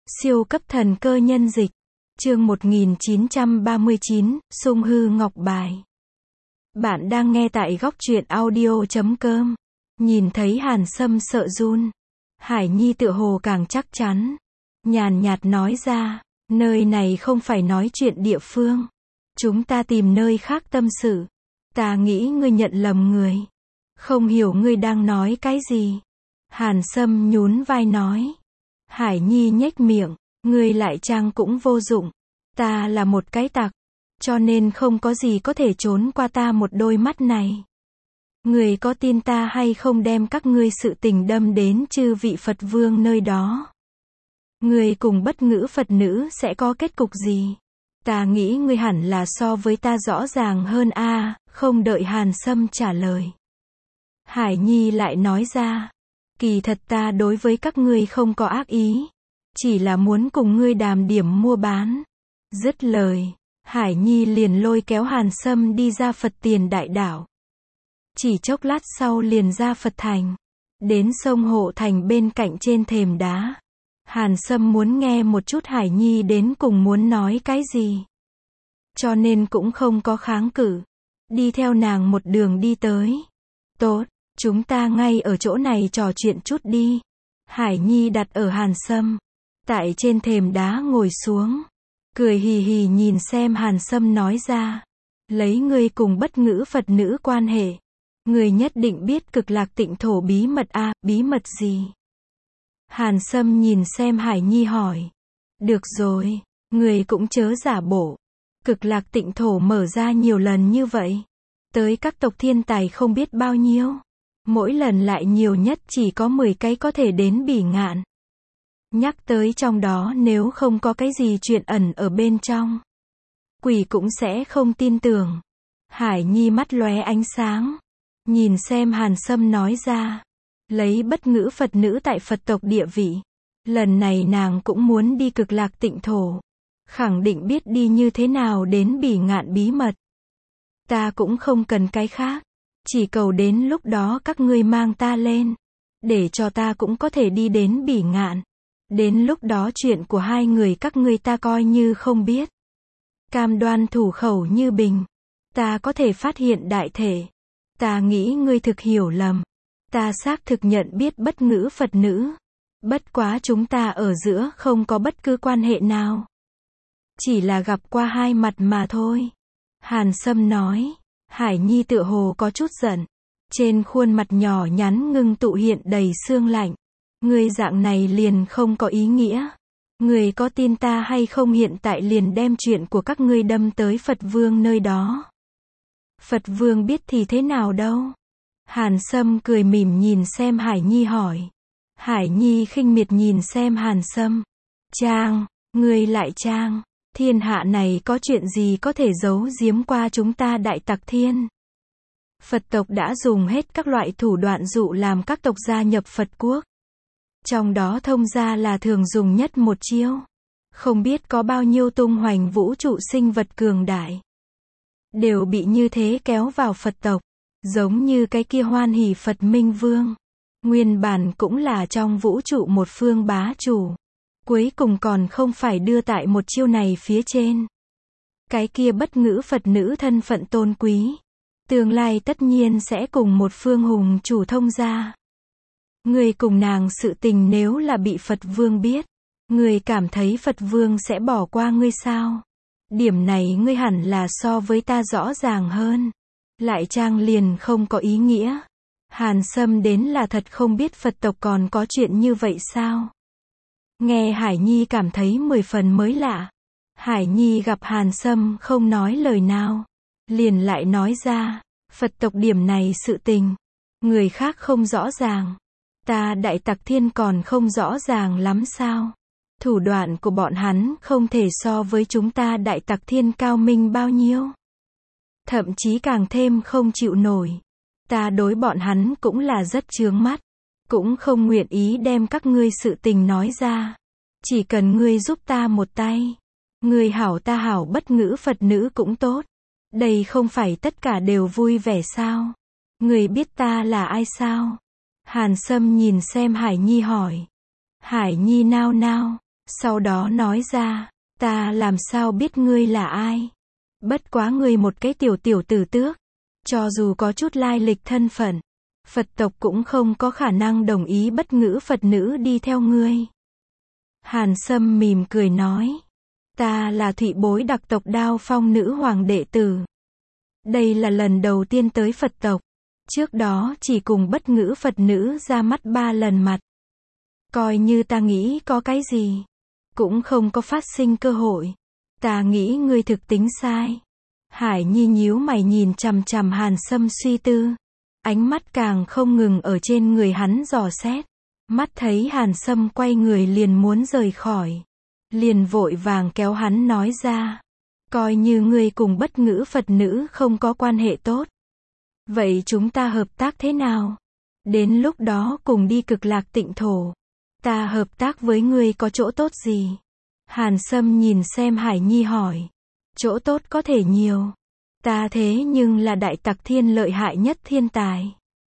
Siêu cấp thần cơ nhân dịch. Chương 1939, Sung Hư Ngọc Bài. Bạn đang nghe tại góc truyện audio.com. Nhìn thấy Hàn Sâm sợ run. Hải Nhi tựa hồ càng chắc chắn. Nhàn nhạt nói ra, nơi này không phải nói chuyện địa phương. Chúng ta tìm nơi khác tâm sự. Ta nghĩ ngươi nhận lầm người. Không hiểu ngươi đang nói cái gì. Hàn Sâm nhún vai nói. Hải Nhi nhếch miệng, ngươi lại trang cũng vô dụng. Ta là một cái tặc, cho nên không có gì có thể trốn qua ta một đôi mắt này. Ngươi có tin ta hay không đem các ngươi sự tình đâm đến chư vị Phật vương nơi đó? Ngươi cùng bất ngữ Phật nữ sẽ có kết cục gì? Ta nghĩ ngươi hẳn là so với ta rõ ràng hơn a. Không đợi Hàn Sâm trả lời. Hải Nhi lại nói ra. Kỳ thật ta đối với các ngươi không có ác ý. Chỉ là muốn cùng ngươi đàm điểm mua bán. Dứt lời, Hải Nhi liền lôi kéo Hàn Sâm đi ra Phật Tiền Đại Đảo. Chỉ chốc lát sau liền ra Phật Thành. Đến sông Hộ Thành bên cạnh trên thềm đá. Hàn Sâm muốn nghe một chút Hải Nhi đến cùng muốn nói cái gì. Cho nên cũng không có kháng cự. Đi theo nàng một đường đi tới. Tốt, chúng ta ngay ở chỗ này trò chuyện chút đi. Hải Nhi đặt ở Hàn Sâm. Tại trên thềm đá ngồi xuống. Cười hì hì nhìn xem Hàn Sâm nói ra. Lấy ngươi cùng bất ngữ Phật nữ quan hệ. Ngươi nhất định biết Cực Lạc Tịnh Thổ bí mật a. Bí mật gì? Hàn Sâm nhìn xem Hải Nhi hỏi. Được rồi, ngươi cũng chớ giả bộ. Cực Lạc Tịnh Thổ mở ra nhiều lần như vậy. Tới các tộc thiên tài không biết bao nhiêu. Mỗi lần lại nhiều nhất chỉ có 10 cái có thể đến Bỉ Ngạn. Nhắc tới trong đó nếu không có cái gì chuyện ẩn ở bên trong. Quỷ cũng sẽ không tin tưởng. Hải Nhi mắt lóe ánh sáng. Nhìn xem Hàn Sâm nói ra. Lấy bất ngữ Phật nữ tại Phật tộc địa vị. Lần này nàng cũng muốn đi Cực Lạc Tịnh Thổ. Khẳng định biết đi như thế nào đến Bỉ Ngạn bí mật. Ta cũng không cần cái khác. Chỉ cầu đến lúc đó các ngươi mang ta lên. Để cho ta cũng có thể đi đến Bỉ Ngạn. Đến lúc đó chuyện của hai người các ngươi ta coi như không biết. Cam đoan thủ khẩu như bình. Ta có thể phát hiện đại thể. Ta nghĩ ngươi thực hiểu lầm. Ta xác thực nhận biết bất ngữ Phật nữ. Bất quá chúng ta ở giữa không có bất cứ quan hệ nào. Chỉ là gặp qua hai mặt mà thôi. Hàn Sâm nói. Hải Nhi tựa hồ có chút giận. Trên khuôn mặt nhỏ nhắn ngưng tụ hiện đầy sương lạnh. Ngươi dạng này liền không có ý nghĩa. Ngươi có tin ta hay không hiện tại liền đem chuyện của các ngươi đâm tới Phật Vương nơi đó. Phật Vương biết thì thế nào đâu. Hàn Sâm cười mỉm nhìn xem Hải Nhi hỏi. Hải Nhi khinh miệt nhìn xem Hàn Sâm. Trang, ngươi lại trang. Thiên hạ này có chuyện gì có thể giấu giếm qua chúng ta Đại Tặc Thiên. Phật tộc đã dùng hết các loại thủ đoạn dụ làm các tộc gia nhập Phật quốc. Trong đó thông gia là thường dùng nhất một chiêu. Không biết có bao nhiêu tung hoành vũ trụ sinh vật cường đại. Đều bị như thế kéo vào Phật tộc. Giống như cái kia Hoan Hỷ Phật Minh Vương. Nguyên bản cũng là trong vũ trụ một phương bá chủ. Cuối cùng còn không phải đưa tại một chiêu này phía trên. Cái kia bất ngữ Phật nữ thân phận tôn quý. Tương lai tất nhiên sẽ cùng một phương hùng chủ thông gia. Người cùng nàng sự tình nếu là bị Phật Vương biết. Người cảm thấy Phật Vương sẽ bỏ qua ngươi sao? Điểm này ngươi hẳn là so với ta rõ ràng hơn. Lại trang liền không có ý nghĩa. Hàn Sâm đến là thật không biết Phật tộc còn có chuyện như vậy sao? Nghe Hải Nhi cảm thấy 10 phần mới lạ. Hải Nhi gặp Hàn Sâm không nói lời nào. Liền lại nói ra, Phật tộc điểm này sự tình. Người khác không rõ ràng. Ta Đại Tặc Thiên còn không rõ ràng lắm sao? Thủ đoạn của bọn hắn không thể so với chúng ta Đại Tặc Thiên cao minh bao nhiêu. Thậm chí càng thêm không chịu nổi. Ta đối bọn hắn cũng là rất chướng mắt. Cũng không nguyện ý đem các ngươi sự tình nói ra. Chỉ cần ngươi giúp ta một tay. Ngươi hảo ta hảo bất ngữ Phật nữ cũng tốt. Đây không phải tất cả đều vui vẻ sao? Ngươi biết ta là ai sao? Hàn Sâm nhìn xem Hải Nhi hỏi. Hải Nhi nao nao. Sau đó nói ra, ta làm sao biết ngươi là ai? Bất quá ngươi một cái tiểu tiểu tử tước. Cho dù có chút lai lịch thân phận, Phật tộc cũng không có khả năng đồng ý bất ngữ Phật nữ đi theo ngươi. Hàn Sâm mỉm cười nói, ta là Thụy Bối đặc tộc Đao Phong nữ hoàng đệ tử. Đây là lần đầu tiên tới Phật tộc. Trước đó chỉ cùng bất ngữ Phật nữ ra mắt 3 lần mặt. Coi như ta nghĩ có cái gì, cũng không có phát sinh cơ hội. Ta nghĩ ngươi thực tính sai. Hải Nhi nhíu mày nhìn chằm chằm Hàn Sâm suy tư. Ánh mắt càng không ngừng ở trên người hắn dò xét. Mắt thấy Hàn Sâm quay người liền muốn rời khỏi. Liền vội vàng kéo hắn nói ra. Coi như ngươi cùng bất ngữ Phật nữ không có quan hệ tốt. Vậy chúng ta hợp tác thế nào? Đến lúc đó cùng đi Cực Lạc Tịnh Thổ. Ta hợp tác với ngươi có chỗ tốt gì? Hàn Sâm nhìn xem Hải Nhi hỏi. Chỗ tốt có thể nhiều. Ta thế nhưng là đại tặc thiên lợi hại nhất thiên tài.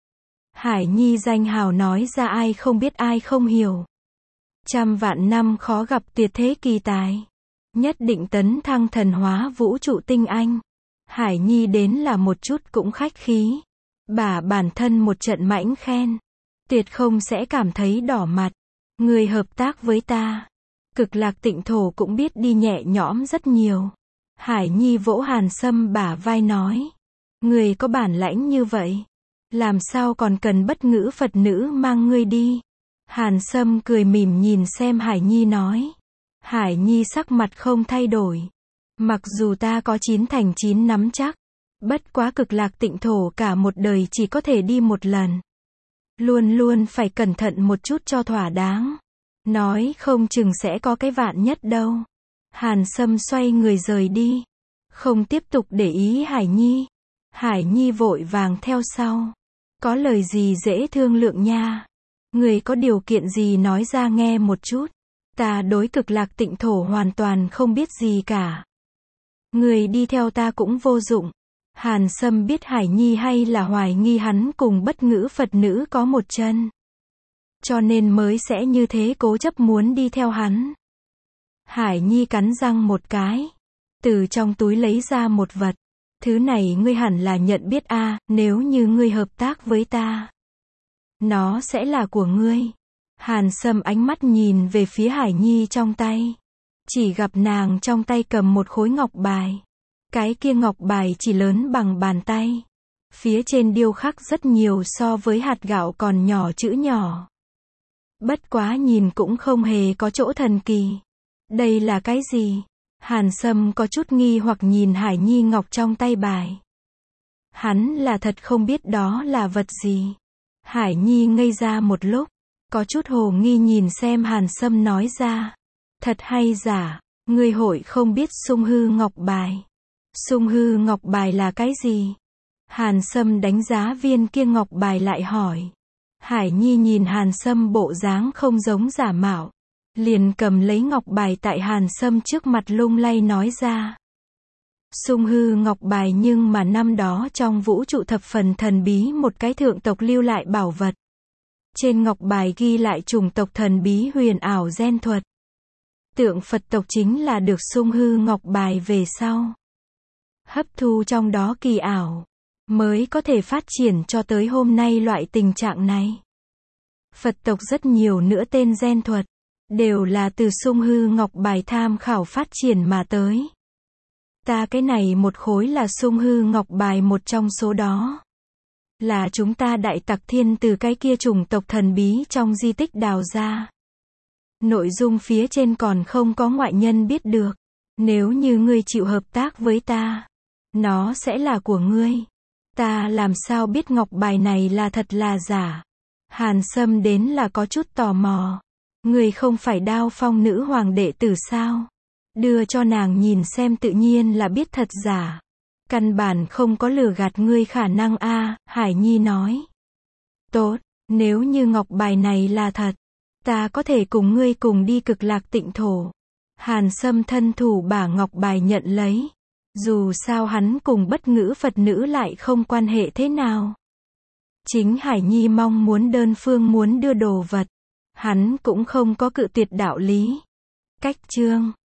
Hải Nhi danh hào nói ra ai không biết ai không hiểu. Trăm vạn năm khó gặp tuyệt thế kỳ tài. Nhất định tấn thăng thần hóa vũ trụ tinh anh. Hải Nhi đến là một chút cũng khách khí. Bà bản thân một trận mãnh khen. Tuyệt không sẽ cảm thấy đỏ mặt. Người hợp tác với ta. Cực Lạc Tịnh Thổ cũng biết đi nhẹ nhõm rất nhiều. Hải Nhi vỗ Hàn Sâm bả vai nói. Người có bản lãnh như vậy. Làm sao còn cần bất ngữ Phật nữ mang ngươi đi. Hàn Sâm cười mỉm nhìn xem Hải Nhi nói. Hải Nhi sắc mặt không thay đổi. Mặc dù ta có 9 thành 9 nắm chắc. Bất quá Cực Lạc Tịnh Thổ cả một đời chỉ có thể đi một lần. Luôn luôn phải cẩn thận một chút cho thỏa đáng. Nói không chừng sẽ có cái vạn nhất đâu. Hàn Sâm xoay người rời đi. Không tiếp tục để ý Hải Nhi. Hải Nhi vội vàng theo sau. Có lời gì dễ thương lượng nha. Người có điều kiện gì nói ra nghe một chút. Ta đối Cực Lạc Tịnh Thổ hoàn toàn không biết gì cả. Người đi theo ta cũng vô dụng. Hàn Sâm biết Hải Nhi hay là hoài nghi hắn cùng bất ngữ Phật nữ có một chân. Cho nên mới sẽ như thế cố chấp muốn đi theo hắn. Hải Nhi cắn răng một cái. Từ trong túi lấy ra một vật. Thứ này ngươi hẳn là nhận biết a, nếu như ngươi hợp tác với ta. Nó sẽ là của ngươi. Hàn Sâm ánh mắt nhìn về phía Hải Nhi trong tay. Chỉ gặp nàng trong tay cầm một khối ngọc bài. Cái kia ngọc bài chỉ lớn bằng bàn tay. Phía trên điêu khắc rất nhiều so với hạt gạo còn nhỏ chữ nhỏ. Bất quá nhìn cũng không hề có chỗ thần kỳ. Đây là cái gì? Hàn Sâm có chút nghi hoặc nhìn Hải Nhi ngọc trong tay bài. Hắn là thật không biết đó là vật gì. Hải Nhi ngây ra một lúc. Có chút hồ nghi nhìn xem Hàn Sâm nói ra. Thật hay giả, ngươi hội không biết sung hư ngọc bài. Sung hư ngọc bài là cái gì? Hàn Sâm đánh giá viên kia ngọc bài lại hỏi. Hải Nhi nhìn Hàn Sâm bộ dáng không giống giả mạo. Liền cầm lấy ngọc bài tại Hàn Sâm trước mặt lung lay nói ra. Sung hư ngọc bài nhưng mà năm đó trong vũ trụ thập phần thần bí một cái thượng tộc lưu lại bảo vật. Trên ngọc bài ghi lại chủng tộc thần bí huyền ảo gen thuật. Tượng Phật tộc chính là được sung hư ngọc bài về sau. Hấp thu trong đó kỳ ảo. Mới có thể phát triển cho tới hôm nay loại tình trạng này. Phật tộc rất nhiều nữa tên gen thuật. Đều là từ sung hư ngọc bài tham khảo phát triển mà tới. Ta cái này một khối là sung hư ngọc bài một trong số đó. Là chúng ta đại tặc thiên từ cái kia chủng tộc thần bí trong di tích đào ra. Nội dung phía trên còn không có ngoại nhân biết được. Nếu như ngươi chịu hợp tác với ta, nó sẽ là của ngươi. Ta làm sao biết ngọc bài này là thật là giả? Hàn Sâm đến là có chút tò mò. Ngươi không phải Đao Phong nữ hoàng đệ tử sao? Đưa cho nàng nhìn xem tự nhiên là biết thật giả. Căn bản không có lừa gạt ngươi khả năng a, Hải Nhi nói. Tốt, nếu như ngọc bài này là thật, ta có thể cùng ngươi cùng đi Cực Lạc Tịnh Thổ. Hàn Sâm thân thủ bả ngọc bài nhận lấy. Dù sao hắn cùng bất ngữ Phật nữ lại không quan hệ thế nào. Chính Hải Nhi mong muốn đơn phương muốn đưa đồ vật. Hắn cũng không có cự tuyệt đạo lý. Cách chương